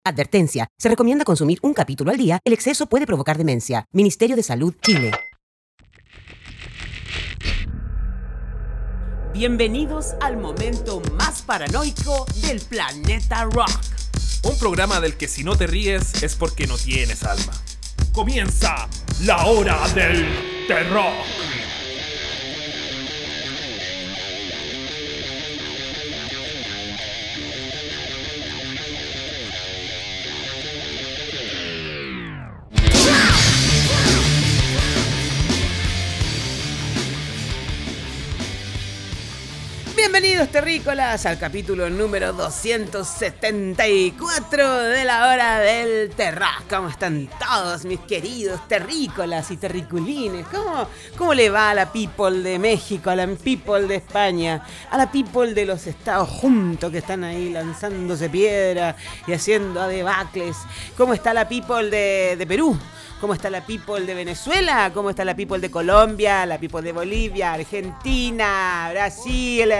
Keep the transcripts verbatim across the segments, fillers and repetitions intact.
Advertencia. Se recomienda consumir un capítulo al día. El exceso puede provocar demencia. Ministerio de Salud, Chile. Bienvenidos al momento más paranoico del planeta rock. Un programa del que si no te ríes es porque no tienes alma. Comienza la hora del terror. Bienvenidos terrícolas al capítulo número doscientos setenta y cuatro de la hora del terror. ¿Cómo están todos mis queridos terrícolas y terriculines? ¿Cómo, ¿Cómo le va a la people de México, a la people de España, a la people de los Estados juntos que están ahí lanzándose piedra y haciendo debacles? ¿Cómo está la people de, de Perú? ¿Cómo está la people de Venezuela? ¿Cómo está la people de Colombia? La people de Bolivia, Argentina, Brasil,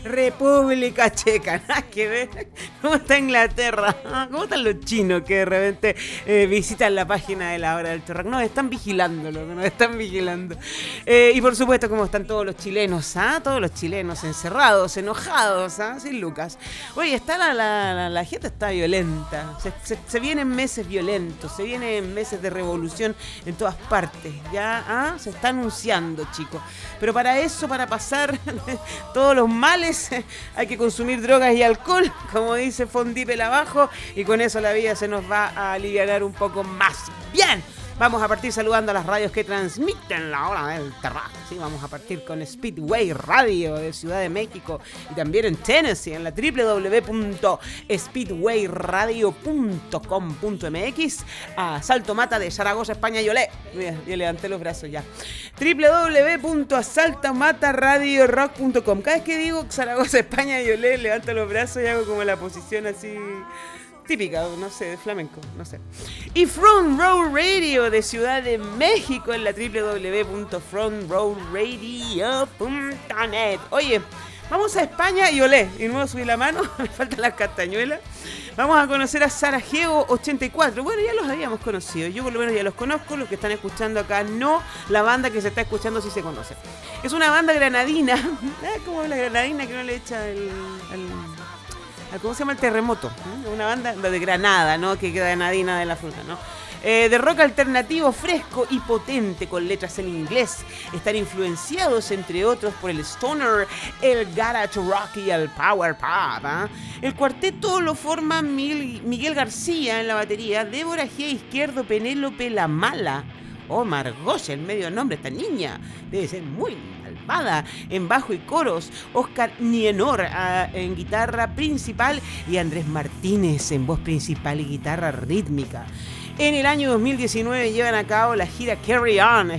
República Checa. Nada que ver. ¿Cómo está Inglaterra? ¿Cómo están los chinos que de repente eh, visitan la página de la hora del terror? Nos están vigilando, loco, nos están vigilando. Eh, y por supuesto, ¿cómo están todos los chilenos? ¿Ah? Todos los chilenos encerrados, enojados, ¿ah? Sin Lucas. Oye, está la, la, la, la gente está violenta. Se, se, se vienen meses violentos, se vienen meses de revolución en todas partes, ya ¿ah? Se está anunciando, chicos. Pero para eso, para pasar todos los males, hay que consumir drogas y alcohol, como dice Fondipel abajo, y con eso la vida se nos va a aliviar un poco más. Bien, vamos a partir saludando a las radios que transmiten la hora del terror. Sí, vamos a partir con Speedway Radio de Ciudad de México y también en Tennessee, en la doble u doble u doble u punto speedway radio punto com punto m x, a Salto Mata de Zaragoza, España y Olé. Mira, yo levanté los brazos ya. doble u doble u doble u punto salto mata radio rock punto com. Cada vez que digo Zaragoza, España y Olé, levanto los brazos y hago como la posición así típica, no sé, de flamenco, no sé. Y Front Row Radio de Ciudad de México en la doble u doble u doble u punto front row radio punto net. Oye, vamos a España y olé, y no subí la mano, me faltan las castañuelas. Vamos a conocer a Sarajevo ochenta y cuatro. Bueno, ya los habíamos conocido, yo por lo menos ya los conozco, los que están escuchando acá no, la banda que se está escuchando sí se conoce. Es una banda granadina, como la granadina que no le echa el... el ¿cómo se llama? El terremoto, ¿eh? Una banda de Granada, ¿no? Que queda granadina de la fruta, ¿no? Eh, de rock alternativo fresco y potente con letras en inglés. Están influenciados, entre otros, por el stoner, el garage rock y el power pop, ¿eh? El cuarteto lo forman Miguel, Miguel García en la batería, Débora G. Izquierdo, Penélope La Mala. Oh, Margosa, el medio nombre, esta niña debe ser muy malvada. En bajo y coros, Oscar Nienor uh, en guitarra principal y Andrés Martínez en voz principal y guitarra rítmica. En el año dos mil diecinueve llevan a cabo la gira Carry On,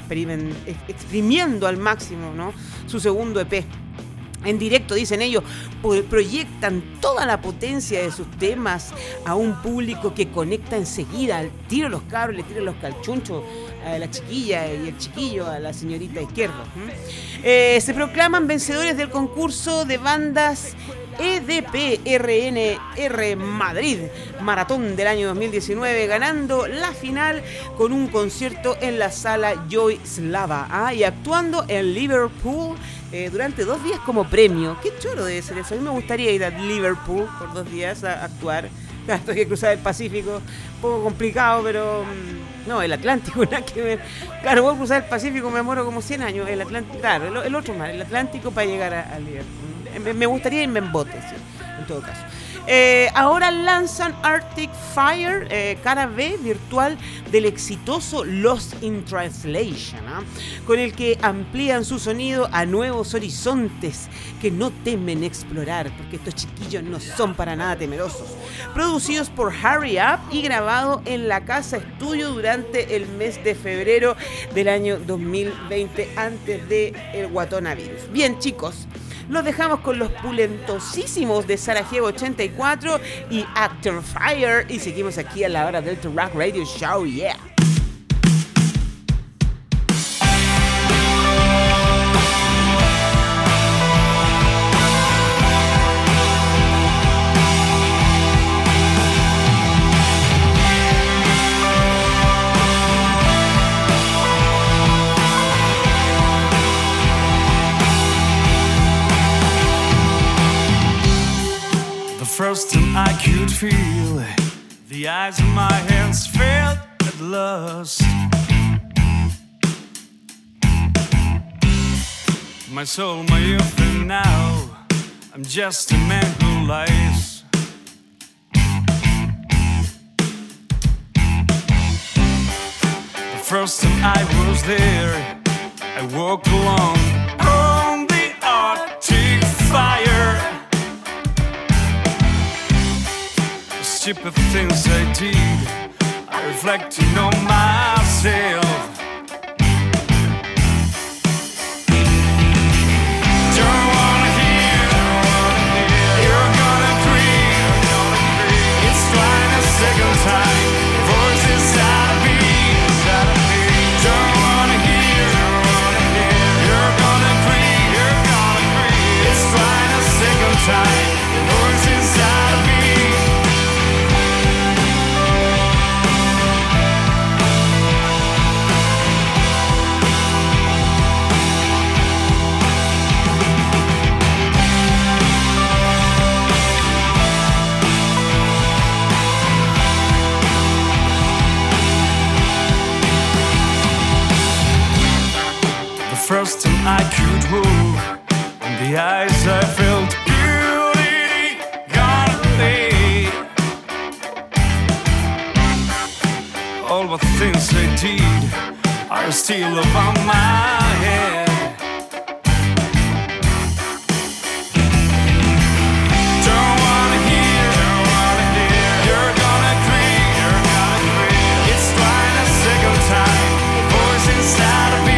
exprimiendo al máximo, ¿no?, su segundo E P. En directo, dicen ellos, proyectan toda la potencia de sus temas a un público que conecta enseguida. Al tiro los cabros, le tiran los calchunchos a la chiquilla y el chiquillo a la señorita Izquierdo. Eh, se proclaman vencedores del concurso de bandas E D P R N R Madrid Maratón del año dos mil diecinueve, ganando la final con un concierto en la sala Joy Slava, ¿ah? Y actuando en Liverpool eh, durante dos días como premio. Qué choro debe ser eso. A mí me gustaría ir a Liverpool por dos días a actuar. Claro, esto hay que cruzar el Pacífico, un poco complicado, pero no, el Atlántico, nada que ver. Claro, voy a cruzar el Pacífico, me muero como cien años. El Atlántico, claro, el, el otro mar, el Atlántico para llegar a, a Liverpool. Me gustaría irme en bote, sí, en todo caso. Eh, ahora lanzan Arctic Fire, eh, cara B virtual del exitoso Lost in Translation, ¿eh? Con el que amplían su sonido a nuevos horizontes que no temen explorar, porque estos chiquillos no son para nada temerosos. Producidos por Hurry Up y grabado en la casa estudio durante el mes de febrero del año dos mil veinte, antes del guatonavirus. Bien, chicos, los dejamos con los pulentosísimos de Sarajevo ochenta y cuatro y Actor Fire, y seguimos aquí a la hora del Rock Radio Show. Yeah. feel. The eyes of my hands failed at lust. My soul, my youth, and now I'm just a man who lies. The first time I was there, I walked along on the Arctic fire. The stupid things I did, I reflecting on myself. Second time, voices out of me, out of me. Don't wanna hear, don't wanna hear. You're gonna agree, you're gonna agree. It's fine a second time, voices out of me. First time I could walk, in the eyes I felt beauty gone away. All the things I did are still above my head. Don't wanna hear, don't wanna hear. You're gonna agree, you're gonna agree. It's trying a second time, voice inside of me.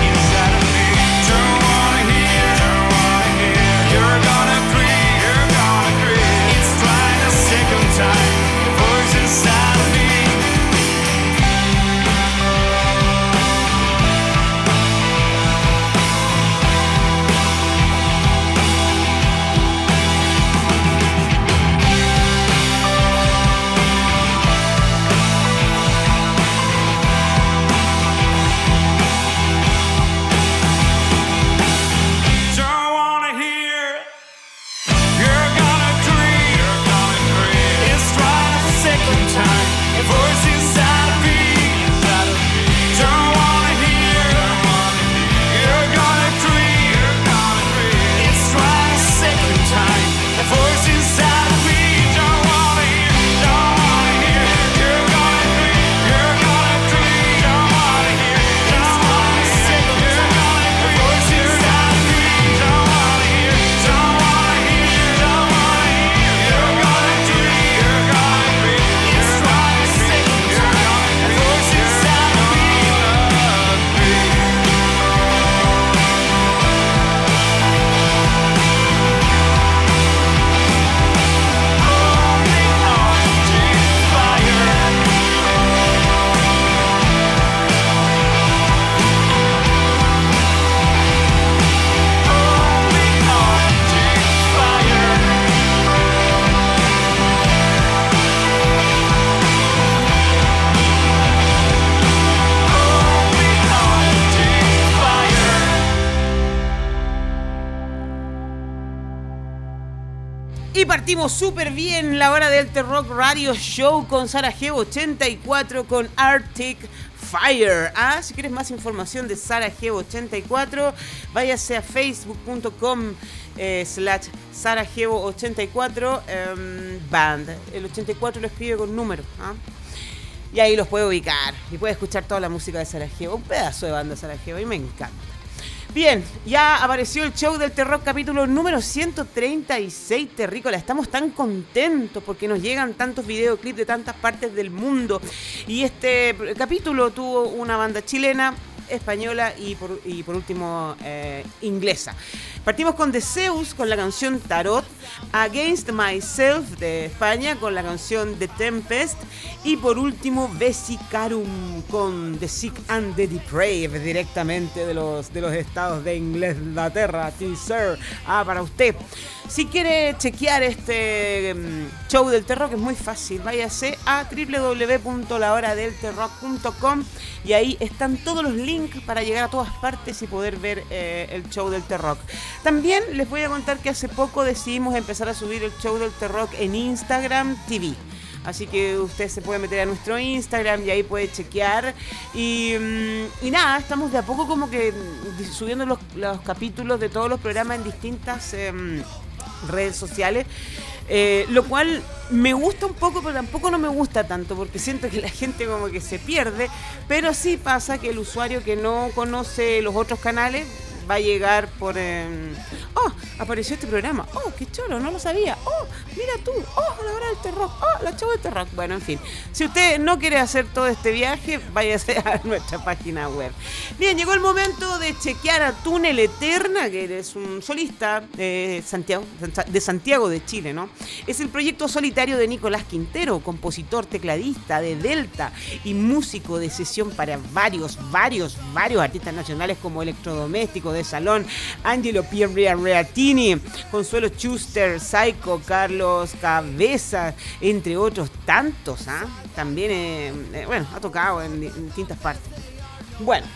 Partimos súper bien la hora del T-Rock Radio Show con Sarajevo ochenta y cuatro con Arctic Fire. Ah, si quieres más información de Sarajevo ochenta y cuatro, váyase a facebook punto com eh, slash Sarajevo ochenta y cuatro eh, band. El ochenta y cuatro lo escribe con número. ¿Ah? Y ahí los puede ubicar y puede escuchar toda la música de Sarajevo. Un pedazo de banda de Sarajevo y me encanta. Bien, ya apareció el show del T-Rock capítulo número ciento treinta y seis, Terrícola. Estamos tan contentos porque nos llegan tantos videoclips de tantas partes del mundo. Y este capítulo tuvo una banda chilena, española y por, y por último eh, inglesa. Partimos con The Zeus con la canción Tarot, Against Myself de España con la canción The Tempest y por último Vesicarum con The Sick and the Depraved directamente de los, de los estados de Inglaterra. Teaser, ah, para usted. Si quiere chequear este um, show del T-Rock es muy fácil, váyase a doble u doble u doble u punto la hora del T rock punto com y ahí están todos los links para llegar a todas partes y poder ver eh, el show del T-Rock. También les voy a contar que hace poco decidimos empezar a subir el show del T-Rock en Instagram T V. Así que usted se puede meter a nuestro Instagram y ahí puede chequear. Y, y nada, estamos de a poco como que subiendo los, los capítulos de todos los programas en distintas eh, redes sociales. Eh, lo cual me gusta un poco, pero tampoco no me gusta tanto, porque siento que la gente como que se pierde. Pero sí pasa que el usuario que no conoce los otros canales va a llegar por... Eh, oh, apareció este programa. Oh, qué choro, no lo sabía. Oh, mira tú. Oh, la hora del T-Rock. Oh, la show del T-Rock. Bueno, en fin. Si usted no quiere hacer todo este viaje, váyase a nuestra página web. Bien, llegó el momento de chequear a Túnel Eterna, que es un solista de Santiago, de Santiago de Chile, ¿no? Es el proyecto solitario de Nicolás Quintero, compositor, tecladista de Delta y músico de sesión para varios, varios, varios artistas nacionales como Electrodoméstico de Salón, Angelo Pierreatini, Consuelo Schuster, Psycho, Carlos Cabeza, entre otros tantos, ¿ah? ¿eh? También, eh, eh, bueno, ha tocado en, en distintas partes. Bueno,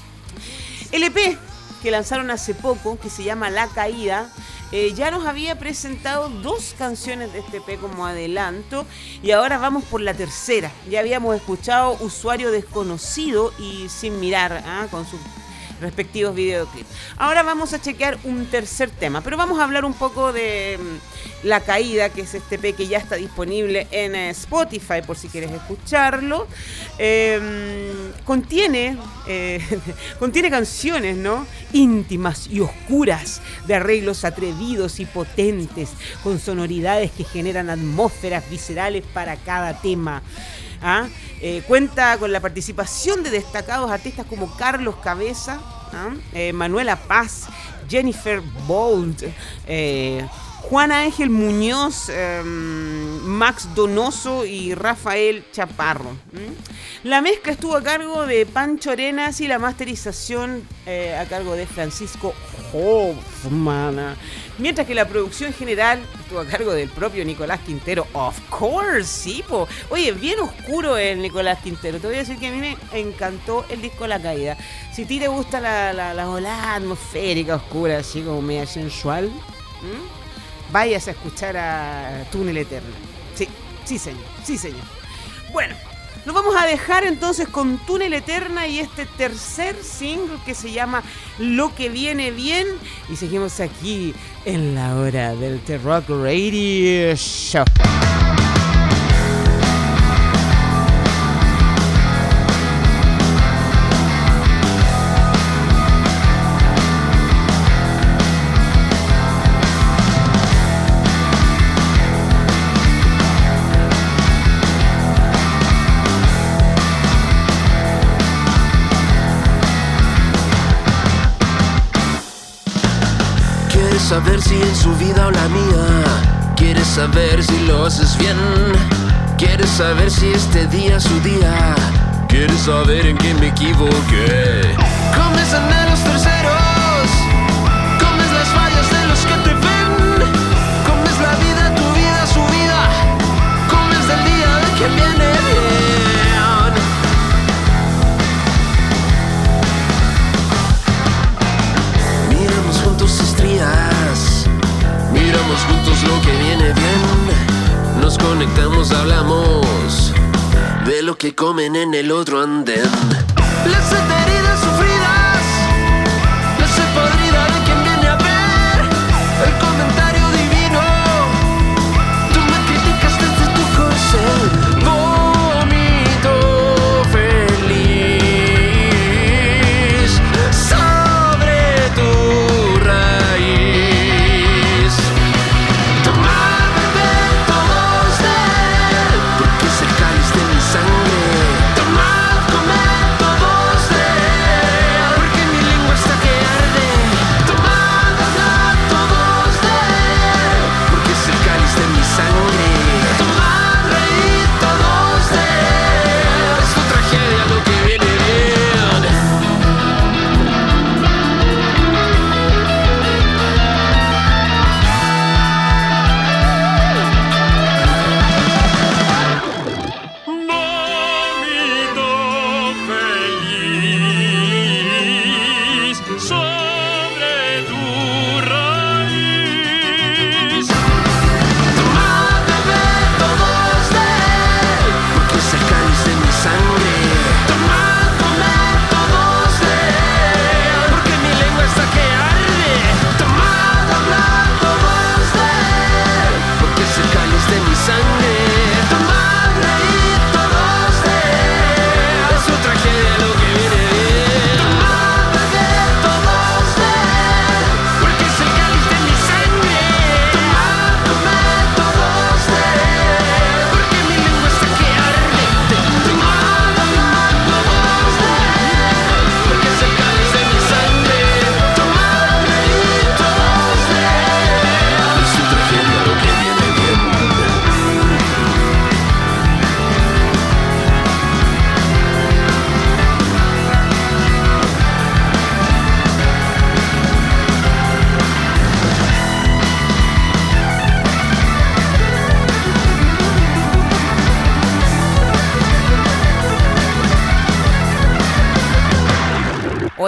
el E P que lanzaron hace poco, que se llama La Caída, eh, ya nos había presentado dos canciones de este E P como adelanto y ahora vamos por la tercera. Ya habíamos escuchado Usuario Desconocido y Sin Mirar, ¿ah? Con sus respectivos videoclips. Ahora vamos a chequear un tercer tema, pero vamos a hablar un poco de um, La Caída, que es este E P que ya está disponible en uh, Spotify por si quieres escucharlo. Eh, contiene eh, contiene canciones, ¿no? Íntimas y oscuras, de arreglos atrevidos y potentes, con sonoridades que generan atmósferas viscerales para cada tema. ¿Ah? Eh, cuenta con la participación de destacados artistas como Carlos Cabeza, ¿ah? eh, Manuela Paz, Jennifer Bold, eh, Juan Ángel Muñoz, eh, Max Donoso y Rafael Chaparro. ¿Mm? La mezcla estuvo a cargo de Pancho Arenas y la masterización eh, a cargo de Francisco Hoffman. Mientras que la producción general estuvo a cargo del propio Nicolás Quintero. Of course, sí, po. Oye, bien oscuro el Nicolás Quintero. Te voy a decir que a mí me encantó el disco La Caída. Si a ti te gusta la, la, la ola atmosférica, oscura, así como media sensual, ¿m? Vayas a escuchar a Túnel Eterna. Sí, sí señor, sí señor. Bueno, nos vamos a dejar entonces con Túnel Eterna y este tercer single que se llama Lo que viene bien. Y seguimos aquí en la hora del T-Rock Radio Show. Saber si en su vida o la mía, quieres saber si lo haces bien, quieres saber si este día es su día, quieres saber en qué me equivoqué. Comes anhelos terceros, comes las fallas de los que te ven, comes la vida, tu vida, su vida, comes del día de que viene bien. Miramos juntos estrías, miramos juntos lo que viene bien, nos conectamos, hablamos de lo que comen en el otro andén. Las heridas sufridas, la sed podrida de quien viene a ver el comentario divino. Tú me criticas desde tu corcel, vómito feliz sobre tu raíz. Porque es el cáliz de mi sangre. Tomad, comed todos de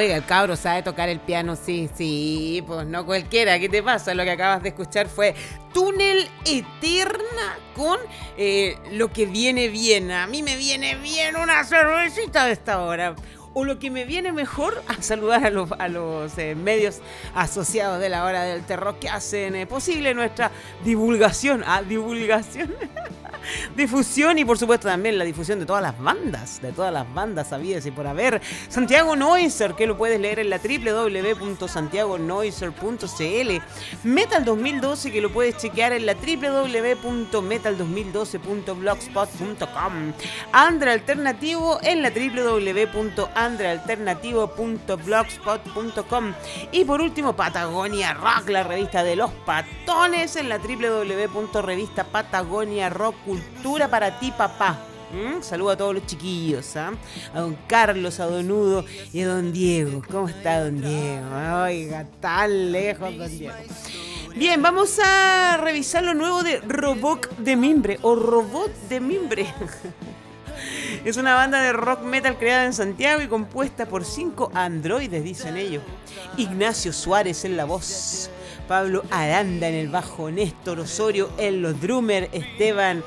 Oiga, el cabro sabe tocar el piano, sí, sí, pues no cualquiera. ¿Qué te pasa? Lo que acabas de escuchar fue Túnel Eterna con eh, Lo que viene bien. A mí me viene bien una cervecita de esta hora. O lo que me viene mejor, a saludar a los, a los eh, medios asociados de la Hora del Terror que hacen eh, posible nuestra divulgación. Ah, divulgación. Difusión y por supuesto también la difusión de todas las bandas, de todas las bandas sabidas y por haber. Santiago Noiser, que lo puedes leer en la doble u doble u doble u punto santiago noiser punto c l. Metal dos mil doce, que lo puedes chequear en la doble u doble u doble u punto metal dos mil doce punto blogspot punto com. Andre Alternativo en la doble u doble u doble u punto andre alternativo punto blogspot punto com. Y por último, Patagonia Rock, la revista de los patones, en la doble u doble u doble u punto revista patagonia rock cultura para ti, papá. ¿Mm? Saludo a todos los chiquillos, ¿eh? A don Carlos, a don Udo y a don Diego. ¿Cómo está don Diego? Oiga, tan lejos don Diego. Bien, vamos a revisar lo nuevo de Robot de Mimbre o Robot de Mimbre. Es una banda de rock metal creada en Santiago y compuesta por cinco androides, dicen ellos. Ignacio Suárez en la voz, Pablo Aranda en el bajo, Néstor Osorio en los drummers, Esteban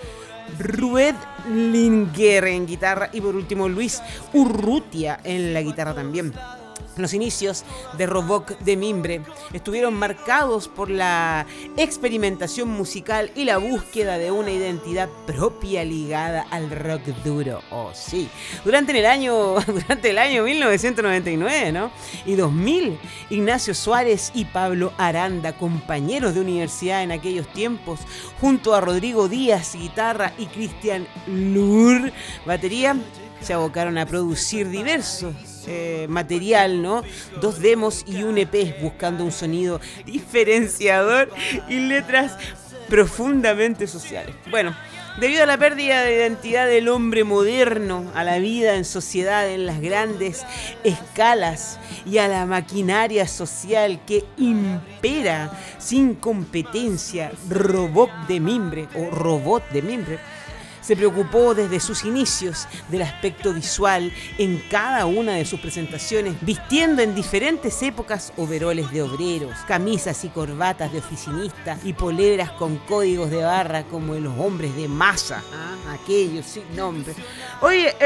Ruedlinger en guitarra y por último Luis Urrutia en la guitarra también. Los inicios de Robot de Mimbre estuvieron marcados por la experimentación musical y la búsqueda de una identidad propia ligada al rock duro. Oh, sí. Durante el año, durante el año mil novecientos noventa y nueve, ¿no? Y dos mil, Ignacio Suárez y Pablo Aranda, compañeros de universidad en aquellos tiempos, junto a Rodrigo Díaz, guitarra, y Cristian Lur, batería, se abocaron a producir diversos Eh, material, ¿no? Dos demos y un E P, buscando un sonido diferenciador y letras profundamente sociales. Bueno, debido a la pérdida de identidad del hombre moderno, a la vida en sociedad en las grandes escalas y a la maquinaria social que impera sin competencia, Robot de Mimbre o Robot de Mimbre se preocupó desde sus inicios del aspecto visual en cada una de sus presentaciones, vistiendo en diferentes épocas overoles de obreros, camisas y corbatas de oficinistas y poleras con códigos de barra como en los hombres de masa, ¿ah? Aquellos sin nombre. Oye,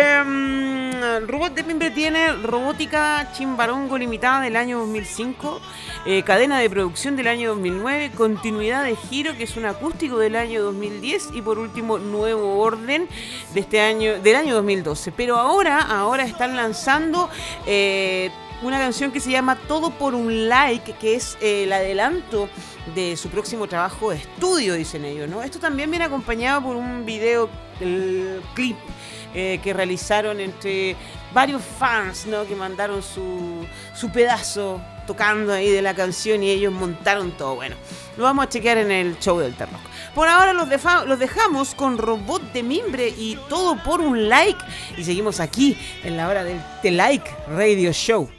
eh, Robot de Mimbre tiene Robótica Chimbarongo Limitada del año dos mil cinco, eh, cadena de producción del año dos mil nueve, continuidad de Giro, que es un acústico del año dos mil diez y por último Nuevo Orden de este año, del año dos mil doce. Pero ahora, ahora están lanzando eh, una canción que se llama Todo por un Like, que es eh, el adelanto de su próximo trabajo de estudio, dicen ellos, ¿no? Esto también viene acompañado por un video el clip eh, que realizaron entre varios fans, ¿no? Que mandaron su, su pedazo tocando ahí de la canción y ellos montaron todo. Bueno, lo vamos a chequear en el show del Terroc. Por ahora los, defa- los dejamos con Robot de Mimbre y Todo por un Like y seguimos aquí en la hora del The Like Radio Show.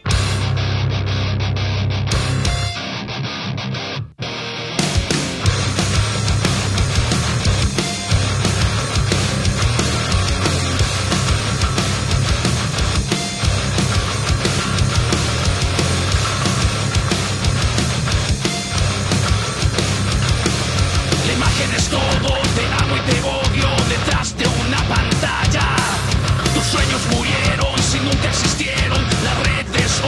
Tus sueños murieron si nunca existieron. Las redes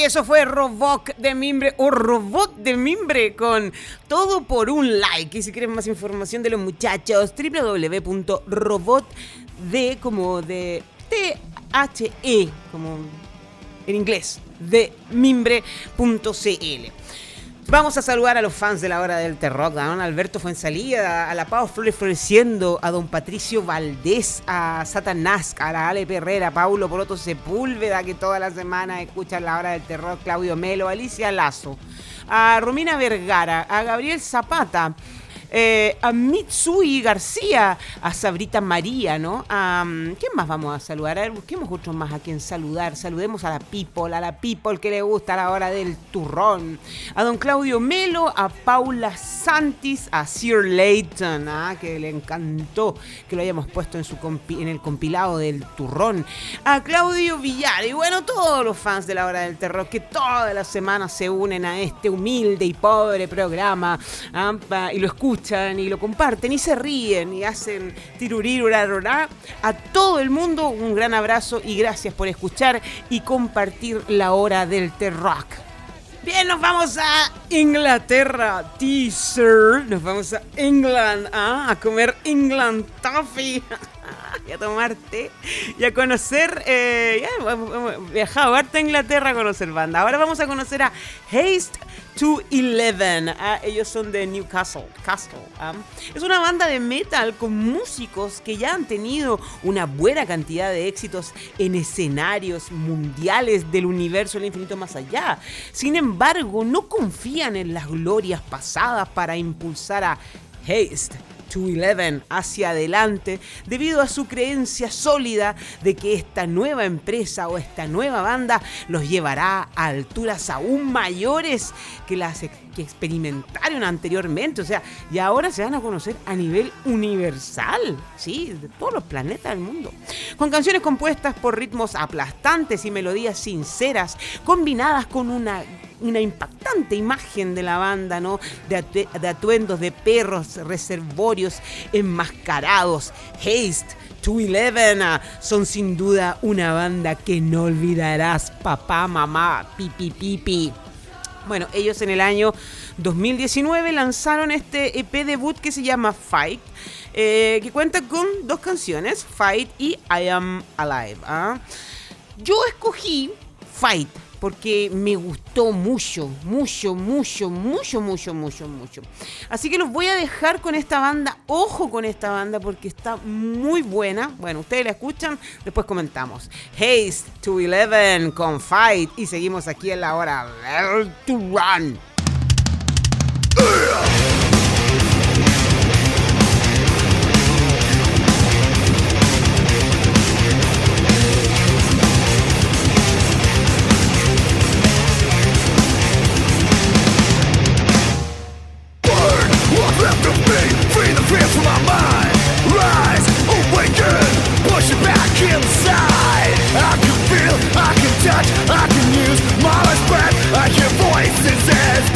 Y eso fue Robot de Mimbre o Robot de Mimbre con Todo por un Like. Y si quieren más información de los muchachos, doble u doble u doble u punto robot de como de T H E, como en inglés, de mimbre punto c l. Vamos a saludar a los fans de la hora del terror, a don Alberto Fuenzalía, a la Pau Flores Floreciendo, a don Patricio Valdés, a Satanás, a la Ale Perrera, a Paulo Poroto Sepúlveda, que toda la semana escuchan la hora del terror, Claudio Melo, a Alicia Lazo, a Romina Vergara, a Gabriel Zapata, Eh, a Mitsui García, a Sabrita María, ¿no? A, ¿quién más vamos a saludar? A ver, busquemos otros más a quien saludar. Saludemos a la people, a la people que le gusta a la hora del turrón. A don Claudio Melo, a Paula Santis, a Sir Leighton, ¿ah? Que le encantó que lo hayamos puesto en, su compi- en el compilado del turrón. A Claudio Villar y bueno, todos los fans de la hora del terror que todas las semanas se unen a este humilde y pobre programa, ¿ah? Y lo escuchan y lo comparten y se ríen y hacen tirurirurarorá. A todo el mundo un gran abrazo y gracias por escuchar y compartir la hora del terrock. Bien, nos vamos a Inglaterra, teaser. Nos vamos a England, ¿ah? A comer England Toffee. Y a tomar té y a conocer, eh, ya hemos viajado harto a Inglaterra a conocer banda. Ahora vamos a conocer a Haste to Eleven. Ah, ellos son de Newcastle. Castle, ah. Es una banda de metal con músicos que ya han tenido una buena cantidad de éxitos en escenarios mundiales del universo del infinito más allá. Sin embargo, no confían en las glorias pasadas para impulsar a Haste to Eleven hacia adelante debido a su creencia sólida de que esta nueva empresa o esta nueva banda los llevará a alturas aún mayores que las que experimentaron anteriormente, o sea, y ahora se van a conocer a nivel universal, sí, de todos los planetas del mundo, con canciones compuestas por ritmos aplastantes y melodías sinceras, combinadas con una una impactante imagen de la banda, ¿no? De, atu- de atuendos de perros, reservorios enmascarados. Haste to Eleven uh, son sin duda una banda que no olvidarás, papá, mamá, pipi, pipi. Bueno, ellos en el año dos mil diecinueve lanzaron este E P debut que se llama Fight, eh, que cuenta con dos canciones, Fight y I Am Alive. ¿ah? Yo escogí Fight porque me gustó mucho, mucho, mucho, mucho, mucho, mucho, mucho. Así que los voy a dejar con esta banda. Ojo con esta banda porque está muy buena. Bueno, ustedes la escuchan, después comentamos. Haste to Eleven con Fight. Y seguimos aquí en la hora del to Run. Left of me, free the fear from my mind. Rise, awaken, push it back inside. I can feel, I can touch, I can use my last breath. I hear voices as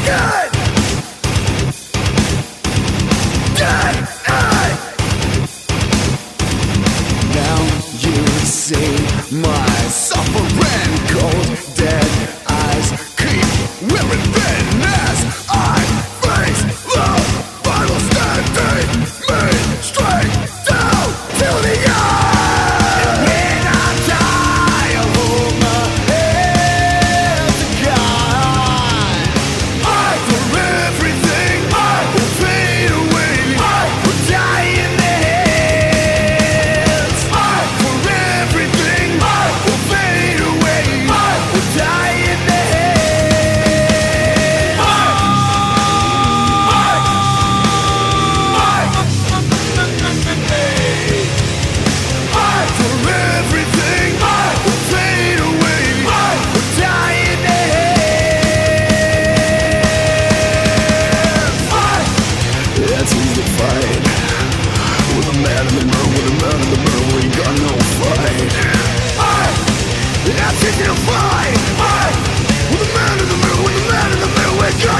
good. Dead eye. Now you see my suffering, cold dead eyes keep wearing thin as I face the final standing me straight down to the eye. And when I die, I hold my head to God. I for everything I will fade away. I will die in the hands. I for everything I will fade away. I will die in the hands. I, I, I for everything I will fade away. I will die in the hands. I, that's easy to fight. With a man in the mirror, with a man in the mirror, we got no fight. I, that's easy to fight. I, with a man in the mirror, with a man in the mirror, we got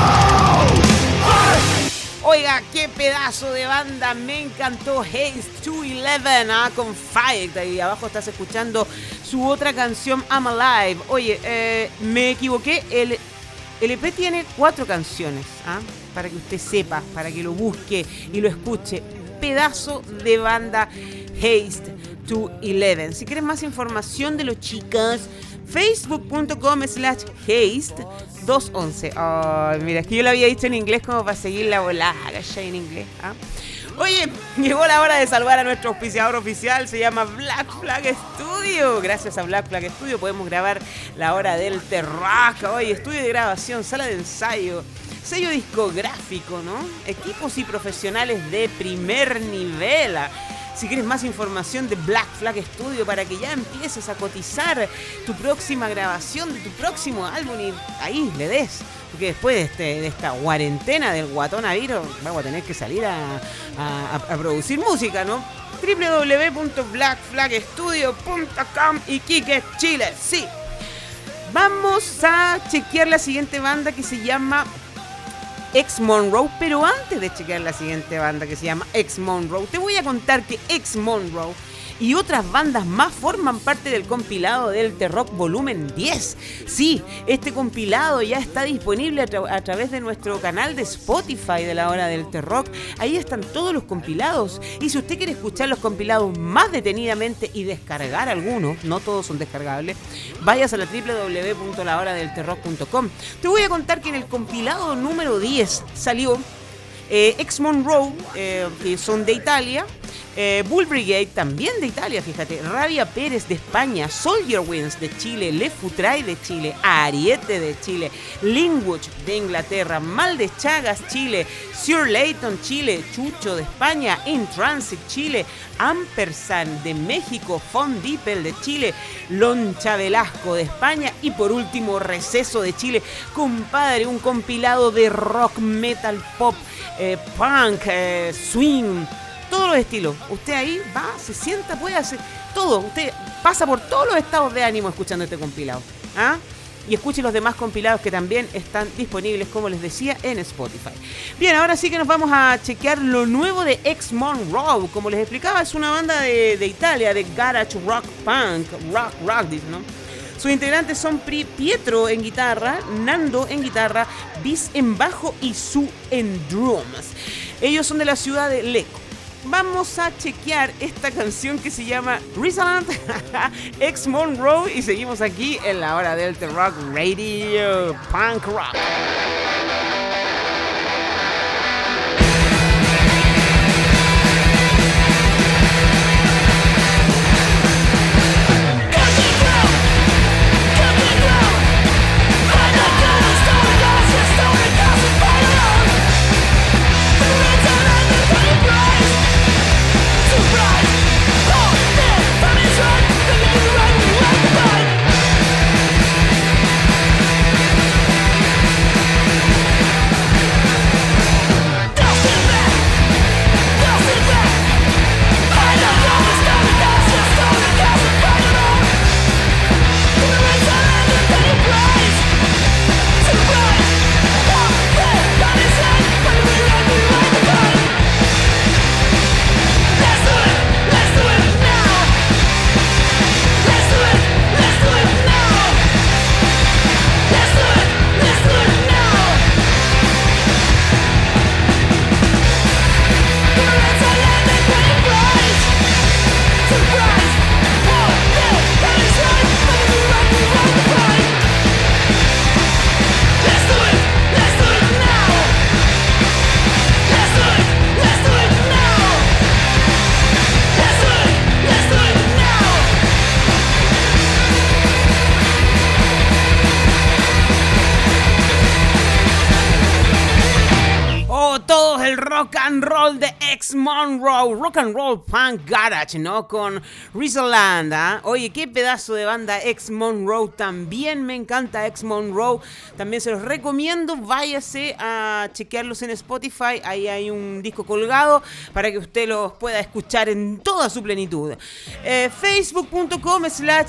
no I. Oiga, qué pedazo de banda, me encantó Haste two eleven, ¿ah? Con Fight. Ahí abajo estás escuchando su otra canción, I'm Alive. Oye, eh, me equivoqué, el, el E P tiene cuatro canciones, ¿ah? Para que usted sepa, para que lo busque y lo escuche. Pedazo de banda Haste two eleven. Si quieres más información de los chicos, facebook.com slash haste dos once. Ay, mira, es que yo lo había dicho en inglés como para seguir la volada, ¿cachai? En inglés, ¿ah? Oye, llegó la hora de salvar a nuestro auspiciador oficial, se llama Black Flag Studio. Gracias a Black Flag Studio podemos grabar La Hora del Terraca. Oye, estudio de grabación, sala de ensayo, sello discográfico, ¿no? Equipos y profesionales de primer nivel. Si quieres más información de Black Flag Studio para que ya empieces a cotizar tu próxima grabación de tu próximo álbum y ahí le des. Porque después de, este, de esta cuarentena del guatonavirus vamos a tener que salir a, a, a producir música, ¿no? doble u doble u doble u punto black flag studio punto com y Quique, Chile. Sí. Vamos a chequear la siguiente banda que se llama Ex Monroe, pero antes de chequear la siguiente banda que se llama Ex Monroe, te voy a contar que Ex Monroe y otras bandas más forman parte del compilado del T-Rock Volumen diez. Sí, este compilado ya está disponible a, tra- a través de nuestro canal de Spotify de La Hora del T-Rock. Ahí están todos los compilados. Y si usted quiere escuchar los compilados más detenidamente y descargar algunos, no todos son descargables, vayas a la doble u doble u doble u punto la hora del t rock punto com. Te voy a contar que en el compilado número diez salió eh, Ex Monroe, eh, que son de Italia. Eh, Bull Brigade, también de Italia, fíjate. Rabia Pérez de España, Soldier Winds de Chile, Le Futray de Chile, Ariete de Chile, Linwood de Inglaterra, Mal de Chagas, Chile, Sir Layton, Chile, Chucho de España, In Transit, Chile, Ampersand de México, Von Dippel de Chile, Loncha Velasco de España y por último Receso de Chile. Compadre, un compilado de rock, metal, pop, eh, punk, eh, swing, todos los estilos. Usted ahí va, se sienta, puede hacer todo. Usted pasa por todos los estados de ánimo escuchando este compilado, ¿ah? Y escuche los demás compilados que también están disponibles, como les decía, en Spotify. Bien, ahora sí que nos vamos a chequear lo nuevo de Ex Monroe. Como les explicaba, es una banda de, de Italia, de garage rock punk, rock rock, ¿no? Sus integrantes son Pietro en guitarra, Nando en guitarra, Bis en bajo y Su en drums. Ellos son de la ciudad de Lecco. Vamos a chequear esta canción que se llama Rizaland, Ex Monroe, y seguimos aquí en La Hora del T-Rock Radio Punk Rock. Right, del rock and roll de Ex Monroe, rock and roll punk garage, ¿no? Con Rizzoland, ¿eh? Oye, qué pedazo de banda Ex Monroe, también me encanta Ex Monroe, también se los recomiendo, váyase a chequearlos en Spotify, ahí hay un disco colgado para que usted los pueda escuchar en toda su plenitud. Eh, Facebook.com slash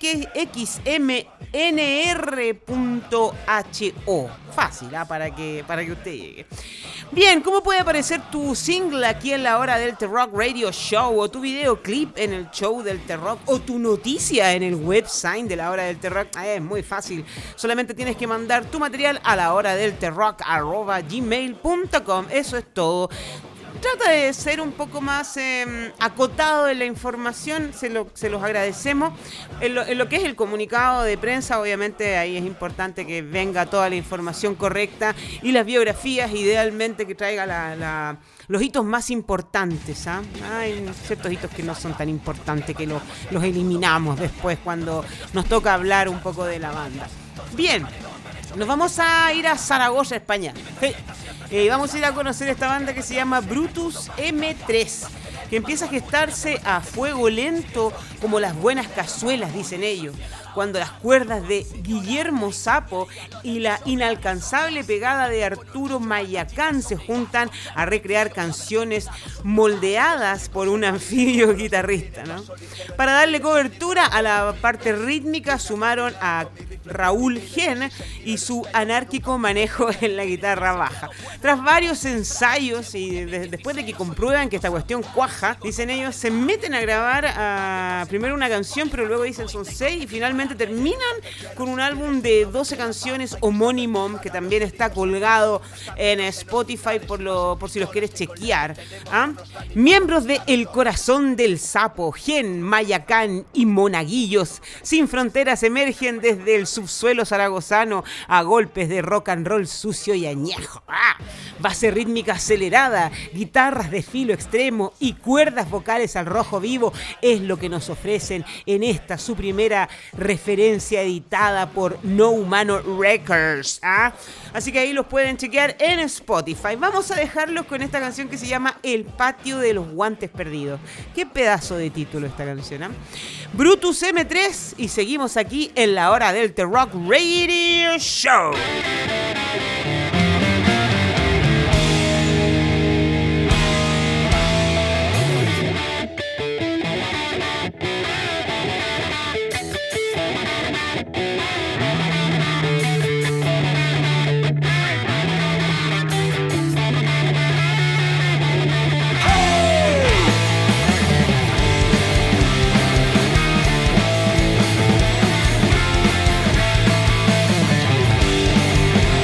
xmnr.ho. Fácil, ¿eh? para, que, para que usted llegue. Bien, ¿cómo puede aparecer tu single aquí en la hora del T-Rock Radio Show? O tu videoclip en el show del T-Rock, o tu noticia en el website de la hora del T-Rock. Ah, es muy fácil. Solamente tienes que mandar tu material a la hora del T-Rock arroba gmail punto com. Eso es todo. Trata de ser un poco más eh, acotado en la información, se, lo, se los agradecemos. En lo, en lo que es el comunicado de prensa, obviamente ahí es importante que venga toda la información correcta y las biografías, idealmente que traiga la, la, los hitos más importantes. ¿ah? Hay ciertos hitos que no son tan importantes, que lo, los eliminamos después cuando nos toca hablar un poco de la banda. Bien, nos vamos a ir a Zaragoza, España. Hey. Eh, vamos a ir a conocer esta banda que se llama Brutus eme tres, que empieza a gestarse a fuego lento como las buenas cazuelas, dicen ellos, cuando las cuerdas de Guillermo Sapo y la inalcanzable pegada de Arturo Mayacán se juntan a recrear canciones moldeadas por un anfibio guitarrista, ¿no? Para darle cobertura a la parte rítmica sumaron a Raúl Gen y su anárquico manejo en la guitarra baja. Tras varios ensayos y de, después de que comprueban que esta cuestión cuaja, dicen ellos, se meten a grabar uh, primero una canción, pero luego dicen son seis y finalmente terminan con un álbum de doce canciones homónimo que también está colgado en Spotify por, lo, por si los quieres chequear. ¿Ah? Miembros de El Corazón del Sapo, Gen, Mayacán y Monaguillos sin Fronteras emergen desde el subsuelo zaragozano a golpes de rock and roll sucio y añejo. ¡Ah! Base rítmica acelerada, guitarras de filo extremo y cuerdas vocales al rojo vivo es lo que nos ofrecen en esta su primera referencia editada por No Humano Records. ¿Ah? Así que ahí los pueden chequear en Spotify. Vamos a dejarlos con esta canción que se llama El Patio de los Guantes Perdidos. Qué pedazo de título esta canción, ¿eh? Brutus eme tres y seguimos aquí en la hora del T-Rock Radio Show. Hey!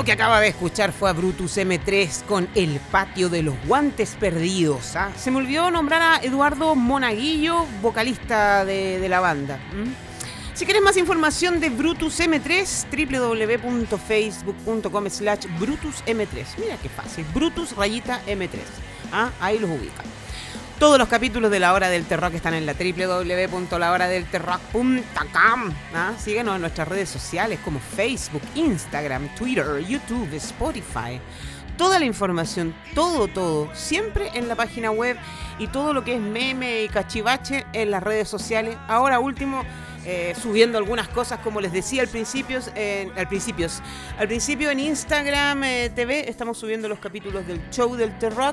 que acaba de escuchar fue a Brutus eme tres con El Patio de los Guantes Perdidos. ¿ah? Se me olvidó nombrar a Eduardo Monaguillo, vocalista de, de la banda. ¿Mm? Si querés más información de Brutus eme tres, doble u doble u doble u punto facebook punto com slash Brutus eme tres. Mira qué fácil, Brutus rayita eme tres. ¿Ah? Ahí los ubica. Todos los capítulos de La Hora del Terrock están en la doble u doble u doble u punto la hora del terrock punto com. ¿Ah? Síguenos en nuestras redes sociales como Facebook, Instagram, Twitter, YouTube, Spotify. Toda la información, todo, todo, siempre en la página web y todo lo que es meme y cachivache en las redes sociales. Ahora último, eh, subiendo algunas cosas, como les decía al principio, eh, al principio, al principio en Instagram eh, T V estamos subiendo los capítulos del show del Terrock.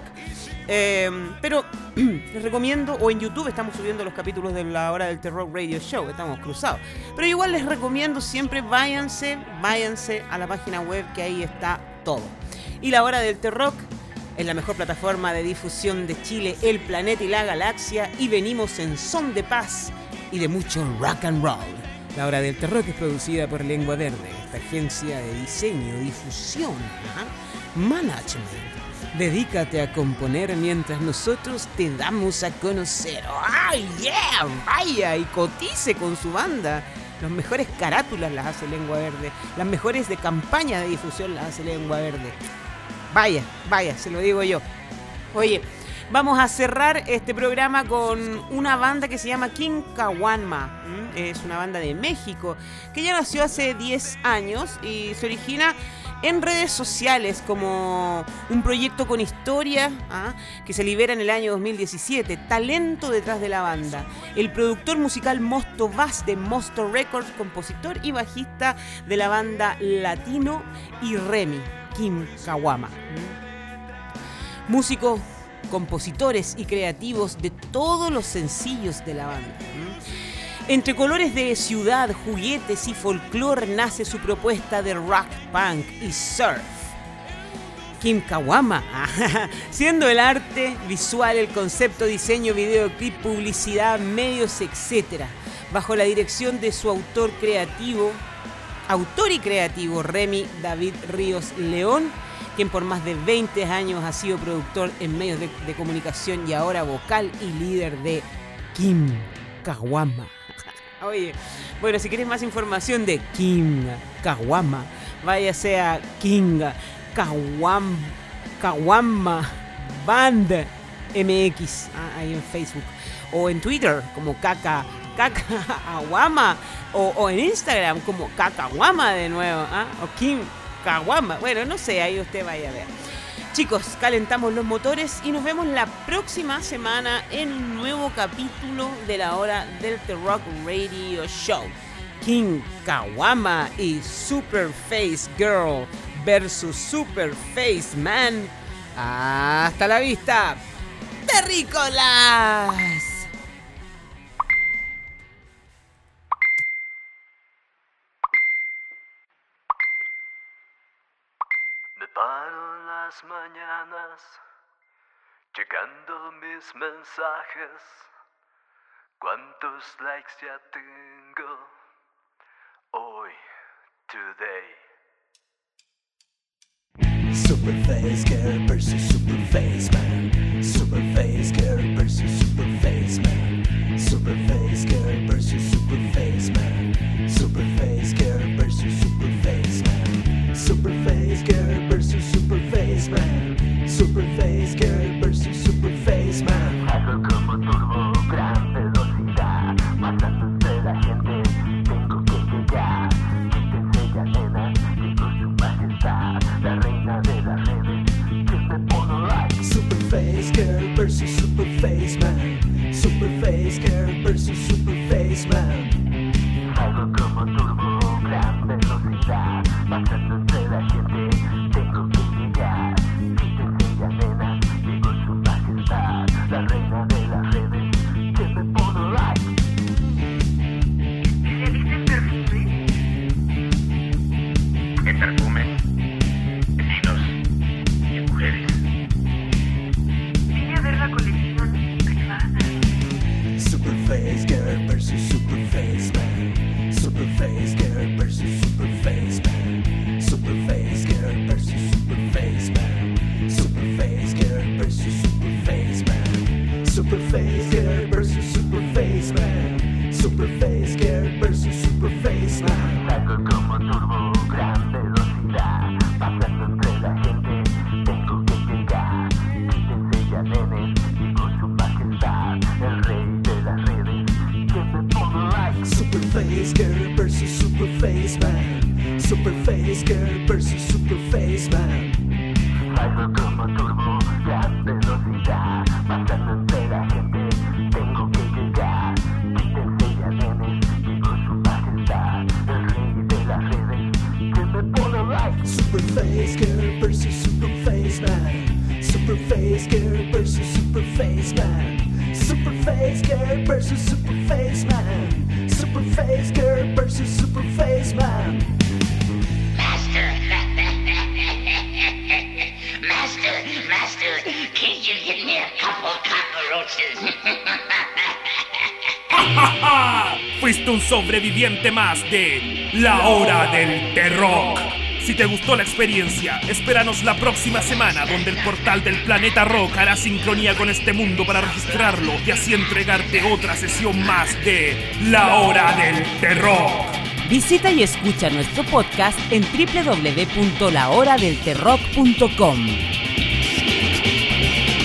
Eh, pero les recomiendo, o en YouTube estamos subiendo los capítulos de La Hora del Terrock Radio Show, estamos cruzados. Pero igual les recomiendo siempre váyanse, váyanse a la página web, que ahí está todo. Y La Hora del Terrock es la mejor plataforma de difusión de Chile, el planeta y la galaxia, y venimos en son de paz y de mucho rock and roll. La Hora del Terrock es producida por Lengua Verde, esta agencia de diseño, difusión, ¿eh? management. Dedícate a componer mientras nosotros te damos a conocer. ¡Ay, yeah! Vaya y cotice con su banda. Las mejores carátulas las hace Lengua Verde. Las mejores de campaña de difusión las hace Lengua Verde. Vaya, vaya, se lo digo yo. Oye, vamos a cerrar este programa con una banda que se llama King Caguama. ¿Mm? Es una banda de México que ya nació hace diez años y se origina en redes sociales como un proyecto con historia, ¿ah? que se libera en el año dos mil diecisiete. Talento detrás de la banda. El productor musical Mosto Vaz de Mosto Records, compositor y bajista de la banda Latino y Remy, King Caguama. ¿Mm? Músicos, compositores y creativos de todos los sencillos de la banda. ¿Mm? Entre colores de ciudad, juguetes y folclore nace su propuesta de rock, punk y surf. King Caguama, siendo el arte visual, el concepto, diseño, videoclip, publicidad, medios, etcétera, bajo la dirección de su autor creativo, autor y creativo Remy David Ríos León, quien por más de veinte años ha sido productor en medios de, de comunicación y ahora vocal y líder de King Caguama. Oye, bueno, si quieres más información de King Caguama, váyase a King Caguam, Caguama Band M X, ah, ahí en Facebook, o en Twitter como Caca Cacaguama, o, o en Instagram como Cacaguama de nuevo, ¿ah? o King Caguama. Bueno, no sé, ahí usted vaya a ver. Chicos, calentamos los motores y nos vemos la próxima semana en un nuevo capítulo de La Hora del Terrock Radio Show. King Caguama y Superface Girl versus Superface Man. ¡Hasta la vista, terrícolas! Me paro en las mañanas checando mis mensajes. ¿Cuántos likes ya tengo hoy, today? Superface Girl versus Superface Man. Superface Girl versus Superface Man. Superface Girl versus Superface Man. Superface Girl versus Superface Man. Superface Girl versus Superface Man. Superface Girl versus Superface Man. Algo como turbo, gran velocidad, matándose la gente, tengo que llegar. Quítense ya, nena, digo su majestad, la reina de las redes, que me pone like. Superface Girl versus Superface Man. Superface Girl versus Superface Man. Algo como turbo, gran velocidad, matándose la gente, tengo que llegar. Quítense ya, nena, digo su majestad, la reina de las redes, que me pone like. En perfumes, vestidos y mujeres. Vine a ver la colección privada. Superface Girl versus Superface Man. Superface Girl versus Superface Man. Superface Girl versus Superface Man. Superface Girl versus Superface Man. Salgo como turbo, gran velocidad, pasando entre la gente, tengo que llegar. Quítense ya, nenes, digo su majestad, el rey de las redes, que me pongo like. Superface Girl versus Superface Man. Superface Girl versus Superface Man. Salgo como turbo, gran velocidad, pasando entre la gente, tengo que llegar. Quítense ya, nenes, digo su majestad, el rey de las redes, que me pone like. Superface Girl versus Superface Man. Superface Girl versus Superface Man. Superface Girl versus Superface Man. Superface Girl versus Superface Man. Master. Master, Master, can you get me a couple cockroaches? Fuiste un sobreviviente más de La Hora del Terror. Si te gustó la experiencia, espéranos la próxima semana, donde el portal del planeta Rock hará sincronía con este mundo para registrarlo y así entregarte otra sesión más de La Hora del Terror. Visita y escucha nuestro podcast en doble u doble u doble u punto la hora del terrock punto com.